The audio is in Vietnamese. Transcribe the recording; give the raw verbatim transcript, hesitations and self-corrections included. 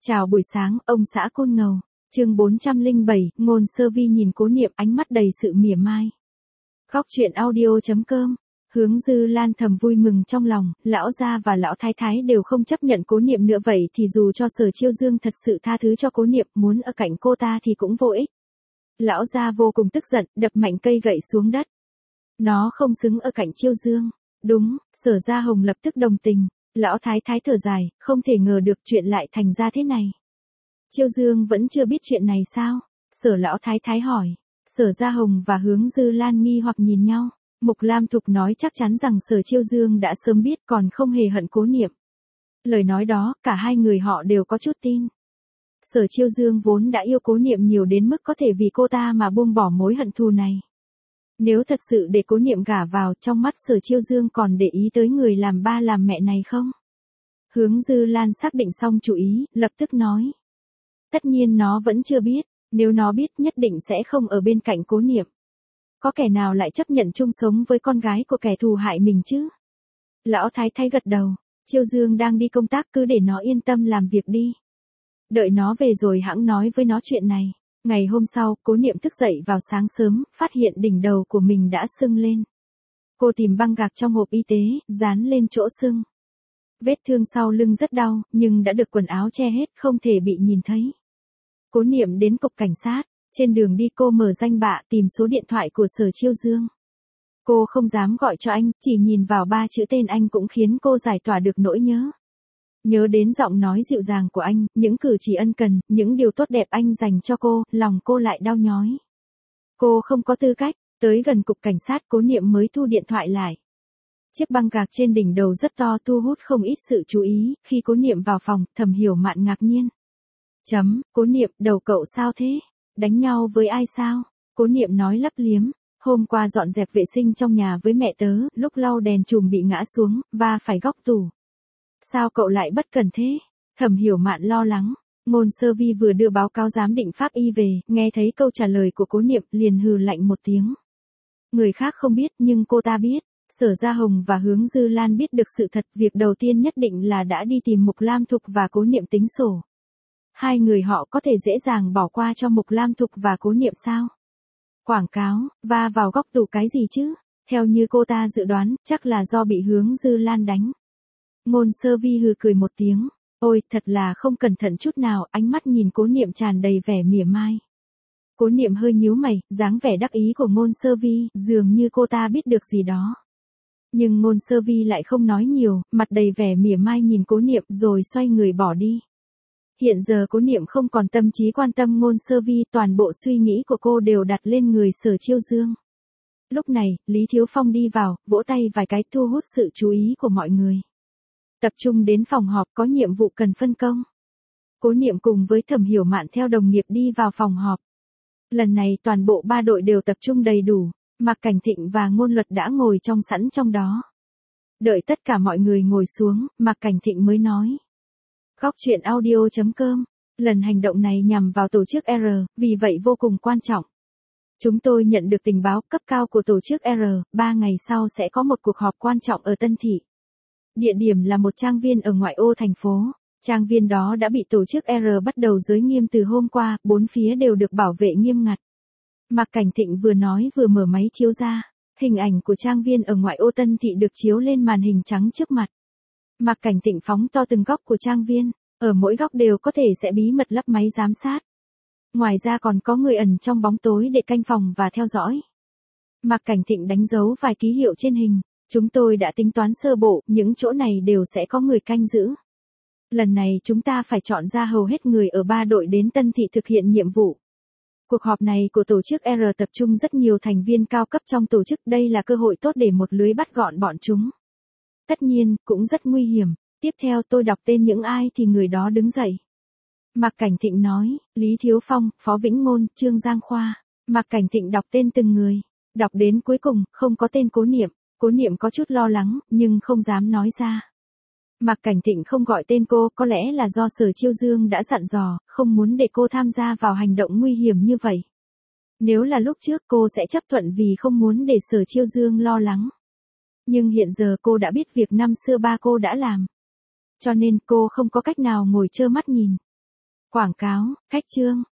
Chào buổi sáng, ông xã Côn Ngầu. Chương bốn trăm lẻ bảy, Ngôn Sơ Vi nhìn Cố Niệm ánh mắt đầy sự mỉa mai. Góc truyện audio chấm com. Hướng Dư Lan thầm vui mừng trong lòng, lão gia và lão thái thái đều không chấp nhận Cố Niệm nữa, vậy thì dù cho Sở Chiêu Dương thật sự tha thứ cho Cố Niệm, muốn ở cạnh cô ta thì cũng vô ích. Lão gia vô cùng tức giận, đập mạnh cây gậy xuống đất. Nó không xứng ở cạnh Chiêu Dương. Đúng, Sở Gia Hồng lập tức đồng tình. Lão thái thái thở dài, không thể ngờ được chuyện lại thành ra thế này. Chiêu Dương vẫn chưa biết chuyện này sao? Sở lão thái thái hỏi. Sở Gia Hồng và Hướng Dư Lan nghi hoặc nhìn nhau. Mục Lam Thục nói chắc chắn rằng Sở Chiêu Dương đã sớm biết, còn không hề hận Cố Niệm. Lời nói đó, cả hai người họ đều có chút tin. Sở Chiêu Dương vốn đã yêu Cố Niệm nhiều đến mức có thể vì cô ta mà buông bỏ mối hận thù này. Nếu thật sự để Cố Niệm gả vào, trong mắt Sở Chiêu Dương còn để ý tới người làm ba làm mẹ này không? Hướng Dư Lan xác định xong chủ ý, lập tức nói. Tất nhiên nó vẫn chưa biết, nếu nó biết nhất định sẽ không ở bên cạnh Cố Niệm. Có kẻ nào lại chấp nhận chung sống với con gái của kẻ thù hại mình chứ? Lão thái thái gật đầu, Chiêu Dương đang đi công tác, cứ để nó yên tâm làm việc đi. Đợi nó về rồi hẵng nói với nó chuyện này. Ngày hôm sau, Cố Niệm thức dậy vào sáng sớm, phát hiện đỉnh đầu của mình đã sưng lên. Cô tìm băng gạc trong hộp y tế, dán lên chỗ sưng. Vết thương sau lưng rất đau, nhưng đã được quần áo che hết, không thể bị nhìn thấy. Cố Niệm đến cục cảnh sát, trên đường đi cô mở danh bạ tìm số điện thoại của Sở Chiêu Dương. Cô không dám gọi cho anh, chỉ nhìn vào ba chữ tên anh cũng khiến cô giải tỏa được nỗi nhớ. Nhớ đến giọng nói dịu dàng của anh, những cử chỉ ân cần, những điều tốt đẹp anh dành cho cô, lòng cô lại đau nhói. Cô không có tư cách, tới gần cục cảnh sát Cố Niệm mới thu điện thoại lại. Chiếc băng gạc trên đỉnh đầu rất to, thu hút không ít sự chú ý, khi Cố Niệm vào phòng, Thẩm Hiểu Mạn ngạc nhiên. Chấm, Cố Niệm, đầu cậu sao thế? Đánh nhau với ai sao? Cố Niệm nói lấp liếm. Hôm qua dọn dẹp vệ sinh trong nhà với mẹ tớ, lúc lau đèn chùm bị ngã xuống, và phải góc tủ. Sao cậu lại bất cẩn thế? Thẩm Hiểu Mạn lo lắng. Ngôn Sơ Vi vừa đưa báo cáo giám định pháp y về, nghe thấy câu trả lời của Cố Niệm liền hừ lạnh một tiếng. Người khác không biết nhưng cô ta biết. Sở Gia Hồng và Hướng Dư Lan biết được sự thật, việc đầu tiên nhất định là đã đi tìm Mục Lam Thục và Cố Niệm tính sổ. Hai người họ có thể dễ dàng bỏ qua cho Mục Lam Thục và Cố Niệm sao? Quảng cáo, va vào góc tủ cái gì chứ? Theo như cô ta dự đoán, chắc là do bị Hướng Dư Lan đánh. Ngôn Sơ Vi hừ cười một tiếng. Ôi, thật là không cẩn thận chút nào, ánh mắt nhìn Cố Niệm tràn đầy vẻ mỉa mai. Cố Niệm hơi nhíu mày, dáng vẻ đắc ý của Ngôn Sơ Vi, dường như cô ta biết được gì đó. Nhưng Ngôn Sơ Vi lại không nói nhiều, mặt đầy vẻ mỉa mai nhìn Cố Niệm rồi xoay người bỏ đi. Hiện giờ Cố Niệm không còn tâm trí quan tâm Ngôn Sơ Vi, toàn bộ suy nghĩ của cô đều đặt lên người Sở Chiêu Dương. Lúc này, Lý Thiếu Phong đi vào, vỗ tay vài cái thu hút sự chú ý của mọi người. Tập trung đến phòng họp, có nhiệm vụ cần phân công. Cố Niệm cùng với Thẩm Hiểu Mạn theo đồng nghiệp đi vào phòng họp. Lần này toàn bộ ba đội đều tập trung đầy đủ, Mạc Cảnh Thịnh và Ngôn Luật đã ngồi trong sẵn trong đó. Đợi tất cả mọi người ngồi xuống, Mạc Cảnh Thịnh mới nói. Góc truyện audio chấm com, lần hành động này nhằm vào tổ chức R, vì vậy vô cùng quan trọng. Chúng tôi nhận được tình báo cấp cao của tổ chức R, ba ngày sau sẽ có một cuộc họp quan trọng ở Tân Thị. Địa điểm là một trang viên ở ngoại ô thành phố. Trang viên đó đã bị tổ chức R bắt đầu giới nghiêm từ hôm qua, bốn phía đều được bảo vệ nghiêm ngặt. Mạc Cảnh Thịnh vừa nói vừa mở máy chiếu ra. Hình ảnh của trang viên ở ngoại ô Tân Thị được chiếu lên màn hình trắng trước mặt. Mạc Cảnh Thịnh phóng to từng góc của trang viên, ở mỗi góc đều có thể sẽ bí mật lắp máy giám sát. Ngoài ra còn có người ẩn trong bóng tối để canh phòng và theo dõi. Mạc Cảnh Thịnh đánh dấu vài ký hiệu trên hình. Chúng tôi đã tính toán sơ bộ, những chỗ này đều sẽ có người canh giữ. Lần này chúng ta phải chọn ra hầu hết người ở ba đội đến Tân Thị thực hiện nhiệm vụ. Cuộc họp này của tổ chức R tập trung rất nhiều thành viên cao cấp trong tổ chức, đây là cơ hội tốt để một lưới bắt gọn bọn chúng. Tất nhiên, cũng rất nguy hiểm. Tiếp theo tôi đọc tên những ai thì người đó đứng dậy. Mạc Cảnh Thịnh nói, Lý Thiếu Phong, Phó Vĩnh Ngôn, Trương Giang Khoa. Mạc Cảnh Thịnh đọc tên từng người. Đọc đến cuối cùng, không có tên Cố Niệm. Cố Niệm có chút lo lắng, nhưng không dám nói ra. Mạc Cảnh Thịnh không gọi tên cô, có lẽ là do Sở Chiêu Dương đã dặn dò, không muốn để cô tham gia vào hành động nguy hiểm như vậy. Nếu là lúc trước cô sẽ chấp thuận vì không muốn để Sở Chiêu Dương lo lắng. Nhưng hiện giờ cô đã biết việc năm xưa ba cô đã làm. Cho nên cô không có cách nào ngồi trơ mắt nhìn. Quảng cáo, cách chương.